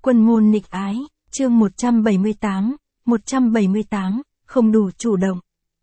Quân môn nghịch ái, chương 178, không đủ chủ động.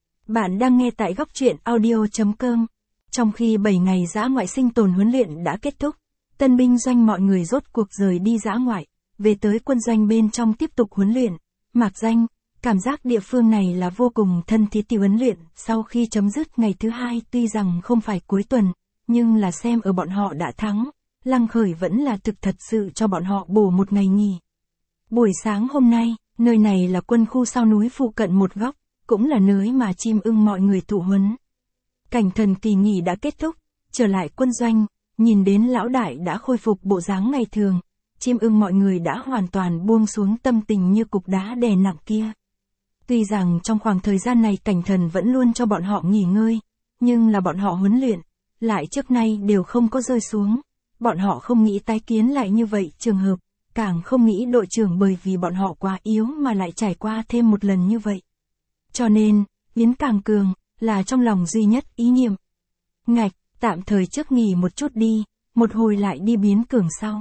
Bạn đang nghe tại góc truyện audio.com. Trong khi 7 ngày dã ngoại sinh tồn huấn luyện đã kết thúc, tân binh doanh mọi người rốt cuộc rời đi dã ngoại, về tới quân doanh bên trong tiếp tục huấn luyện. Mạc Danh, cảm giác địa phương này là vô cùng thân thiết. Huấn luyện sau khi chấm dứt ngày thứ hai, tuy rằng không phải cuối tuần, nhưng là xem ở bọn họ đã thắng, Lăng Khởi vẫn là thực thật sự cho bọn họ bổ một ngày nghỉ. Buổi sáng hôm nay, nơi này là quân khu sau núi phụ cận một góc, cũng là nơi mà chim ưng mọi người tụ huấn. Cảnh Thần kỳ nghỉ đã kết thúc, trở lại quân doanh, nhìn đến lão đại đã khôi phục bộ dáng ngày thường, chim ưng mọi người đã hoàn toàn buông xuống tâm tình như cục đá đè nặng kia. Tuy rằng trong khoảng thời gian này Cảnh Thần vẫn luôn cho bọn họ nghỉ ngơi, nhưng là bọn họ huấn luyện, lại trước nay đều không có rơi xuống. Bọn họ không nghĩ tái kiến lại như vậy trường hợp, càng không nghĩ đội trưởng bởi vì bọn họ quá yếu mà lại trải qua thêm một lần như vậy. Cho nên, biến càng cường, là trong lòng duy nhất ý niệm. Ngạch, tạm thời trước nghỉ một chút đi, một hồi lại đi biến cường sau.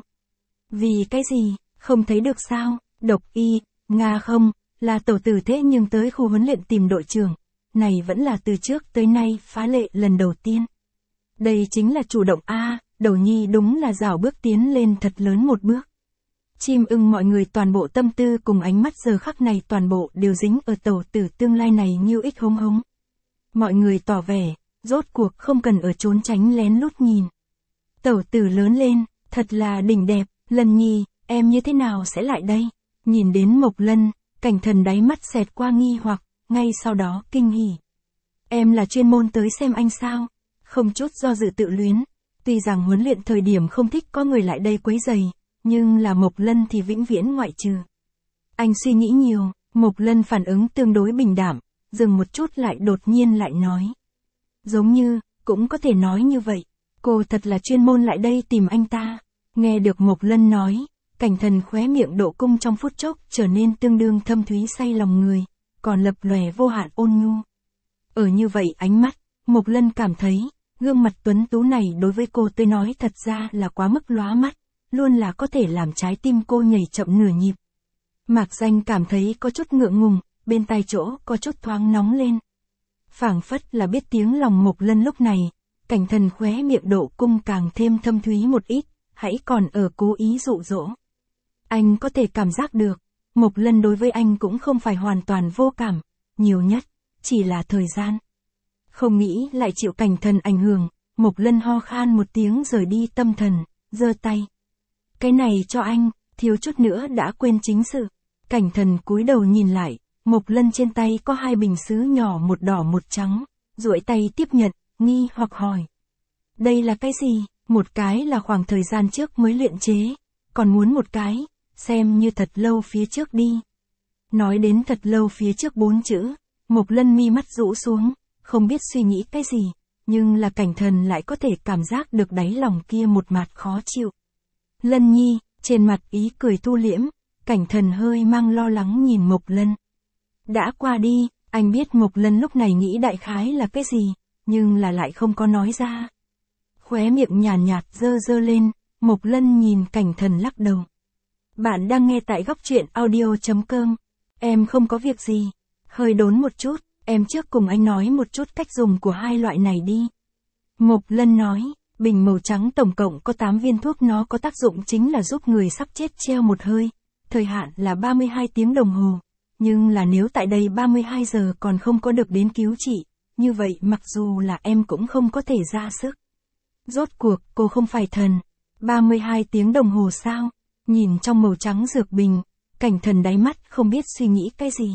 Vì cái gì, không thấy được sao, Độc Y, Nga không, là tẩu tử thế nhưng tới khu huấn luyện tìm đội trưởng, này vẫn là từ trước tới nay phá lệ lần đầu tiên. Đây chính là chủ động A. Đầu nhi đúng là rảo bước tiến lên thật lớn một bước. Chim ưng mọi người toàn bộ tâm tư cùng ánh mắt giờ khắc này toàn bộ đều dính ở tẩu tử tương lai này như ích hống hống. Mọi người tỏ vẻ, rốt cuộc không cần ở trốn tránh lén lút nhìn. Tẩu tử lớn lên, thật là đỉnh đẹp, Lân nhi, em như thế nào sẽ lại đây? Nhìn đến Mộc Lân, Cảnh Thần đáy mắt xẹt qua nghi hoặc, ngay sau đó kinh hỉ. Em là chuyên môn tới xem anh sao? Không chút do dự tự luyến. Tuy rằng huấn luyện thời điểm không thích có người lại đây quấy rầy, nhưng là Mộc Lân thì vĩnh viễn ngoại trừ. Anh suy nghĩ nhiều, Mộc Lân phản ứng tương đối bình đạm, dừng một chút lại đột nhiên lại nói. Giống như, cũng có thể nói như vậy, cô thật là chuyên môn lại đây tìm anh ta. Nghe được Mộc Lân nói, Cảnh Thần khóe miệng độ cung trong phút chốc trở nên tương đương thâm thúy say lòng người, còn lập lòe vô hạn ôn nhu. Ở như vậy ánh mắt, Mộc Lân cảm thấy, gương mặt tuấn tú này đối với cô tôi nói thật ra là quá mức lóa mắt, luôn là có thể làm trái tim cô nhảy chậm nửa nhịp. Mạc Danh cảm thấy có chút ngượng ngùng, bên tai chỗ có chút thoáng nóng lên. Phảng phất là biết tiếng lòng Mộc Lân lúc này, Cảnh Thần khóe miệng độ cung càng thêm thâm thúy một ít, hãy còn ở cố ý dụ dỗ. Anh có thể cảm giác được, Mộc Lân đối với anh cũng không phải hoàn toàn vô cảm, nhiều nhất, chỉ là thời gian. Không nghĩ lại chịu Cảnh Thần ảnh hưởng, Mộc Lân ho khan một tiếng rời đi tâm thần, giơ tay. Cái này cho anh, thiếu chút nữa đã quên chính sự. Cảnh Thần cúi đầu nhìn lại, Mộc Lân trên tay có hai bình sứ nhỏ một đỏ một trắng, duỗi tay tiếp nhận, nghi hoặc hỏi. Đây là cái gì? Một cái là khoảng thời gian trước mới luyện chế, còn muốn một cái, xem như thật lâu phía trước đi. Nói đến thật lâu phía trước 4 chữ, Mộc Lân mi mắt rũ xuống. Không biết suy nghĩ cái gì, nhưng là Cảnh Thần lại có thể cảm giác được đáy lòng kia một mặt khó chịu. Lân nhi, trên mặt ý cười thu liễm, Cảnh Thần hơi mang lo lắng nhìn Mộc Lân. Đã qua đi, anh biết Mộc Lân lúc này nghĩ đại khái là cái gì, nhưng là lại không có nói ra. Khóe miệng nhàn nhạt dơ lên, Mộc Lân nhìn Cảnh Thần lắc đầu. Bạn đang nghe tại góc truyện audio.com. Em không có việc gì. Hơi đốn một chút. Em trước cùng anh nói một chút cách dùng của hai loại này đi. Mộc Lân nói, bình màu trắng tổng cộng có 8 viên thuốc, nó có tác dụng chính là giúp người sắp chết treo một hơi. Thời hạn là 32 tiếng đồng hồ. Nhưng là nếu tại đây 32 giờ còn không có được đến cứu trị, như vậy mặc dù là em cũng không có thể ra sức. Rốt cuộc, cô không phải thần. 32 tiếng đồng hồ sao? Nhìn trong màu trắng dược bình, Cảnh Thần đáy mắt không biết suy nghĩ cái gì.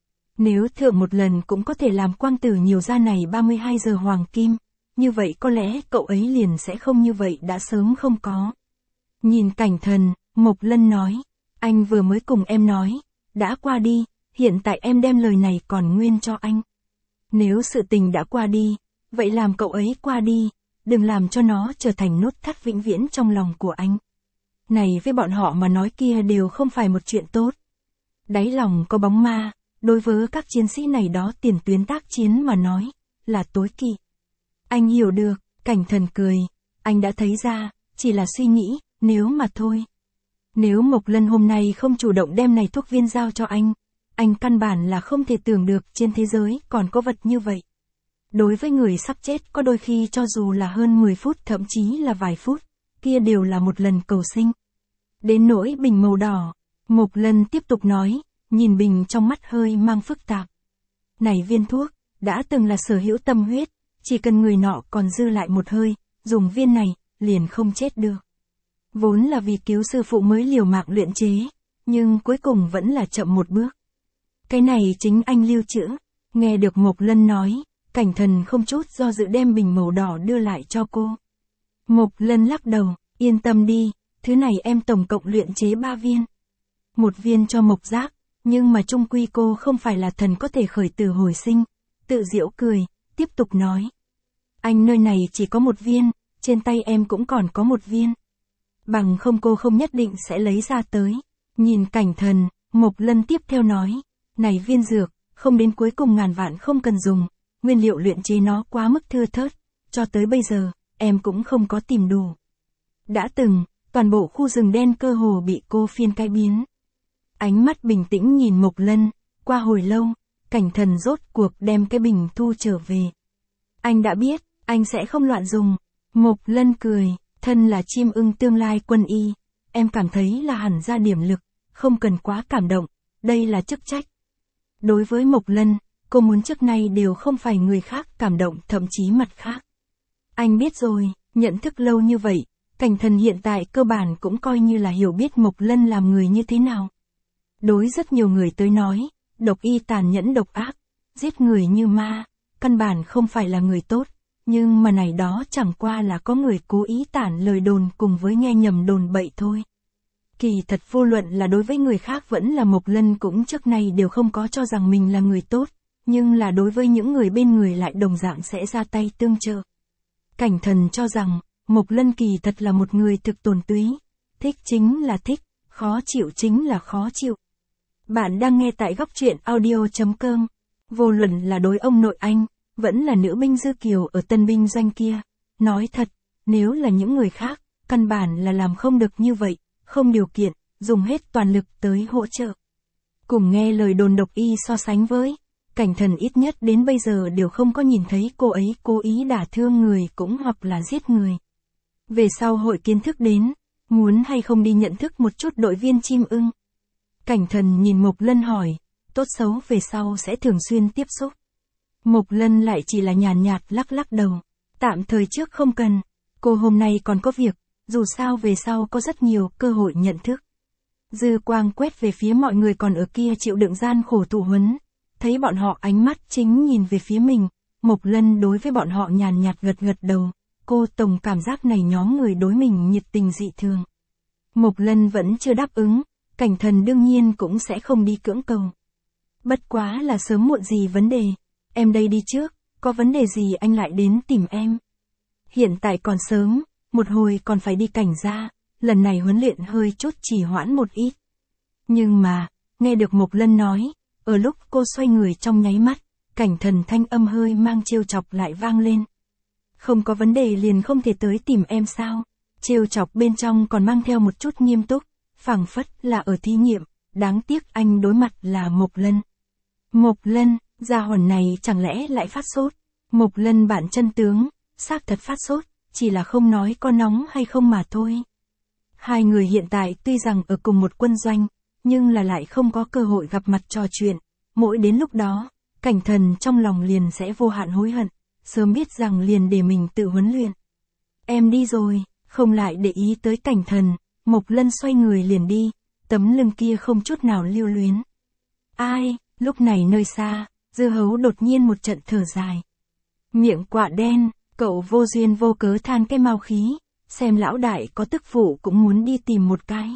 Nếu thượng một lần cũng có thể làm quang tử nhiều ra này 32 giờ hoàng kim, như vậy có lẽ cậu ấy liền sẽ không như vậy đã sớm không có. Nhìn Cảnh Thần, Mộc Lân nói, anh vừa mới cùng em nói, đã qua đi, hiện tại em đem lời này còn nguyên cho anh. Nếu sự tình đã qua đi, vậy làm cậu ấy qua đi, đừng làm cho nó trở thành nút thắt vĩnh viễn trong lòng của anh. Này với bọn họ mà nói kia đều không phải một chuyện tốt. Đáy lòng có bóng ma. Đối với các chiến sĩ này đó tiền tuyến tác chiến mà nói, là tối kỵ. Anh hiểu được, Cảnh Thần cười, anh đã thấy ra, chỉ là suy nghĩ, nếu mà thôi. Nếu Mộc Lân hôm nay không chủ động đem này thuốc viên giao cho anh căn bản là không thể tưởng được trên thế giới còn có vật như vậy. Đối với người sắp chết có đôi khi cho dù là hơn 10 phút thậm chí là vài phút, kia đều là một lần cầu sinh. Đến nỗi bình màu đỏ, Mộc Lân tiếp tục nói, nhìn bình trong mắt hơi mang phức tạp. Này viên thuốc, đã từng là sở hữu tâm huyết, chỉ cần người nọ còn dư lại một hơi, dùng viên này, liền không chết được. Vốn là vì cứu sư phụ mới liều mạng luyện chế, nhưng cuối cùng vẫn là chậm một bước. Cái này chính anh lưu trữ, nghe được Mộc Lân nói, Cảnh Thần không chút do dự đem bình màu đỏ đưa lại cho cô. Mộc Lân lắc đầu, yên tâm đi, thứ này em tổng cộng luyện chế 3 viên. Một viên cho Mộc Giác, nhưng mà chung quy cô không phải là thần có thể khởi tử hồi sinh. Tự giễu cười, tiếp tục nói. Anh nơi này chỉ có một viên, trên tay em cũng còn có một viên. Bằng không cô không nhất định sẽ lấy ra tới. Nhìn Cảnh Thần, Mộc Lân tiếp theo nói. Này viên dược, không đến cuối cùng ngàn vạn không cần dùng. Nguyên liệu luyện chế nó quá mức thưa thớt. Cho tới bây giờ, em cũng không có tìm đủ. Đã từng, toàn bộ khu rừng đen cơ hồ bị cô phiên cái biến. Ánh mắt bình tĩnh nhìn Mộc Lân, qua hồi lâu, Cảnh Thần rốt cuộc đem cái bình thu trở về. Anh đã biết, anh sẽ không loạn dùng. Mộc Lân cười, thân là chim ưng tương lai quân y, em cảm thấy là hẳn ra điểm lực, không cần quá cảm động, đây là chức trách. Đối với Mộc Lân, cô muốn trước nay đều không phải người khác cảm động thậm chí mặt khác. Anh biết rồi, nhận thức lâu như vậy, Cảnh Thần hiện tại cơ bản cũng coi như là hiểu biết Mộc Lân làm người như thế nào. Đối rất nhiều người tới nói, độc y tàn nhẫn độc ác, giết người như ma, căn bản không phải là người tốt, nhưng mà này đó chẳng qua là có người cố ý tản lời đồn cùng với nghe nhầm đồn bậy thôi. Kỳ thật vô luận là đối với người khác vẫn là Mộc Lân cũng trước nay đều không có cho rằng mình là người tốt, nhưng là đối với những người bên người lại đồng dạng sẽ ra tay tương trợ. Cảnh Thần cho rằng, Mộc Lân kỳ thật là một người thực tồn túy, thích chính là thích, khó chịu chính là khó chịu. Bạn đang nghe tại góc truyện audio.com. Vô luận là đối ông nội anh, vẫn là nữ binh Dư Kiều ở tân binh doanh kia. Nói thật, nếu là những người khác, căn bản là làm không được như vậy, không điều kiện, dùng hết toàn lực tới hỗ trợ. Cùng nghe lời đồn độc y so sánh với, Cảnh Thần ít nhất đến bây giờ đều không có nhìn thấy cô ấy cố ý đả thương người cũng hoặc là giết người. Về sau hội kiến thức đến, muốn hay không đi nhận thức một chút đội viên chim ưng. Cảnh Thần nhìn Mộc Lân hỏi, tốt xấu về sau sẽ thường xuyên tiếp xúc. Mộc Lân lại chỉ là nhàn nhạt lắc lắc đầu, tạm thời trước không cần, cô hôm nay còn có việc, dù sao về sau có rất nhiều cơ hội nhận thức. Dư quang quét về phía mọi người còn ở kia chịu đựng gian khổ thụ huấn, thấy bọn họ ánh mắt chính nhìn về phía mình, Mộc Lân đối với bọn họ nhàn nhạt gật gật đầu, cô tổng cảm giác này nhóm người đối mình nhiệt tình dị thường. Mộc Lân vẫn chưa đáp ứng. Cảnh Thần đương nhiên cũng sẽ không đi cưỡng cầu. Bất quá là sớm muộn gì vấn đề, em đây đi trước, có vấn đề gì anh lại đến tìm em. Hiện tại còn sớm, một hồi còn phải đi cảnh gia, lần này huấn luyện hơi chút trì hoãn một ít. Nhưng mà, nghe được Mộc Lân nói, ở lúc cô xoay người trong nháy mắt, Cảnh Thần thanh âm hơi mang trêu chọc lại vang lên. Không có vấn đề liền không thể tới tìm em sao? Trêu chọc bên trong còn mang theo một chút nghiêm túc. Phảng phất là ở thí nghiệm, đáng tiếc anh đối mặt là Mộc Lân. Mộc Lân, gia hồn này chẳng lẽ lại phát sốt? Mộc Lân bản chân tướng, xác thật phát sốt, chỉ là không nói có nóng hay không mà thôi. Hai người hiện tại tuy rằng ở cùng một quân doanh, nhưng là lại không có cơ hội gặp mặt trò chuyện. Mỗi đến lúc đó, Cảnh Thần trong lòng liền sẽ vô hạn hối hận, sớm biết rằng liền để mình tự huấn luyện. Em đi rồi, không lại để ý tới Cảnh Thần. Mộc Lân xoay người liền đi, tấm lưng kia không chút nào lưu luyến. Ai, lúc này nơi xa, Dư Hấu đột nhiên một trận thở dài. Miệng quạ đen, cậu vô duyên vô cớ than cái mau khí, xem lão đại có tức phụ cũng muốn đi tìm một cái.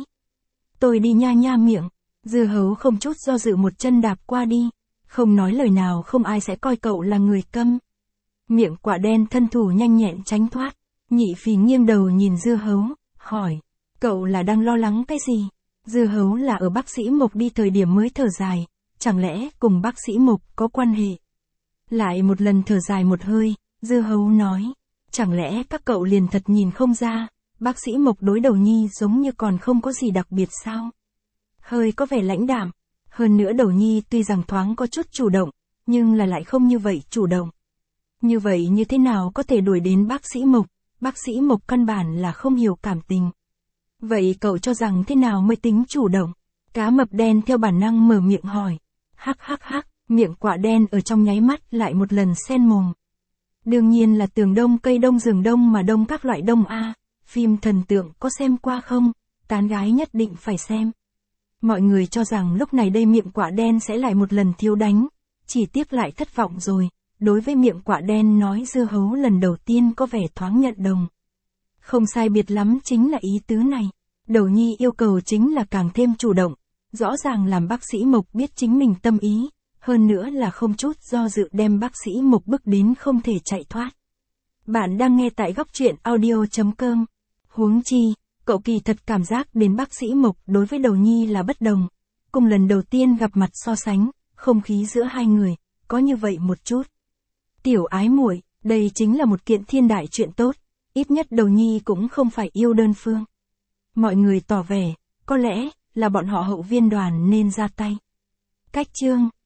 Tôi đi nha nha miệng, Dư Hấu không chút do dự một chân đạp qua đi, không nói lời nào không ai sẽ coi cậu là người câm. Miệng quạ đen thân thủ nhanh nhẹn tránh thoát, Nhị Phì nghiêng đầu nhìn Dư Hấu, hỏi. Cậu là đang lo lắng cái gì? Dư Hấu là ở bác sĩ Mộc đi thời điểm mới thở dài, chẳng lẽ cùng bác sĩ Mộc có quan hệ? Lại một lần thở dài một hơi, Dư Hấu nói, chẳng lẽ các cậu liền thật nhìn không ra, bác sĩ Mộc đối Đầu Nhi giống như còn không có gì đặc biệt sao? Hơi có vẻ lãnh đạm. Hơn nữa Đầu Nhi tuy rằng thoáng có chút chủ động, nhưng là lại không như vậy chủ động. Như vậy như thế nào có thể đuổi đến bác sĩ Mộc? Bác sĩ Mộc căn bản là không hiểu cảm tình. Vậy cậu cho rằng thế nào mới tính chủ động? Cá mập đen theo bản năng mở miệng hỏi. Hắc hắc hắc, miệng quạ đen ở trong nháy mắt lại một lần sen mồm. Đương nhiên là tường đông cây đông giường đông mà đông các loại đông a. Phim thần tượng có xem qua không? Tán gái nhất định phải xem. Mọi người cho rằng lúc này đây miệng quạ đen sẽ lại một lần thiếu đánh. Chỉ tiếc lại thất vọng rồi. Đối với miệng quạ đen nói dưa hấu lần đầu tiên có vẻ thoáng nhận đồng. Không sai biệt lắm chính là ý tứ này. Đầu Nhi yêu cầu chính là càng thêm chủ động. Rõ ràng làm bác sĩ Mộc biết chính mình tâm ý. Hơn nữa là không chút do dự đem bác sĩ Mộc bức đến không thể chạy thoát. Bạn đang nghe tại góc truyện audio.com. Huống chi, cậu kỳ thật cảm giác đến bác sĩ Mộc đối với Đầu Nhi là bất đồng. Cùng lần đầu tiên gặp mặt so sánh, không khí giữa hai người, có như vậy một chút. Tiểu ái muội, đây chính là một kiện thiên đại chuyện tốt, ít nhất Đầu Nhi cũng không phải yêu đơn phương. Mọi người tỏ vẻ, có lẽ là bọn họ hậu viên đoàn nên ra tay. Cách chương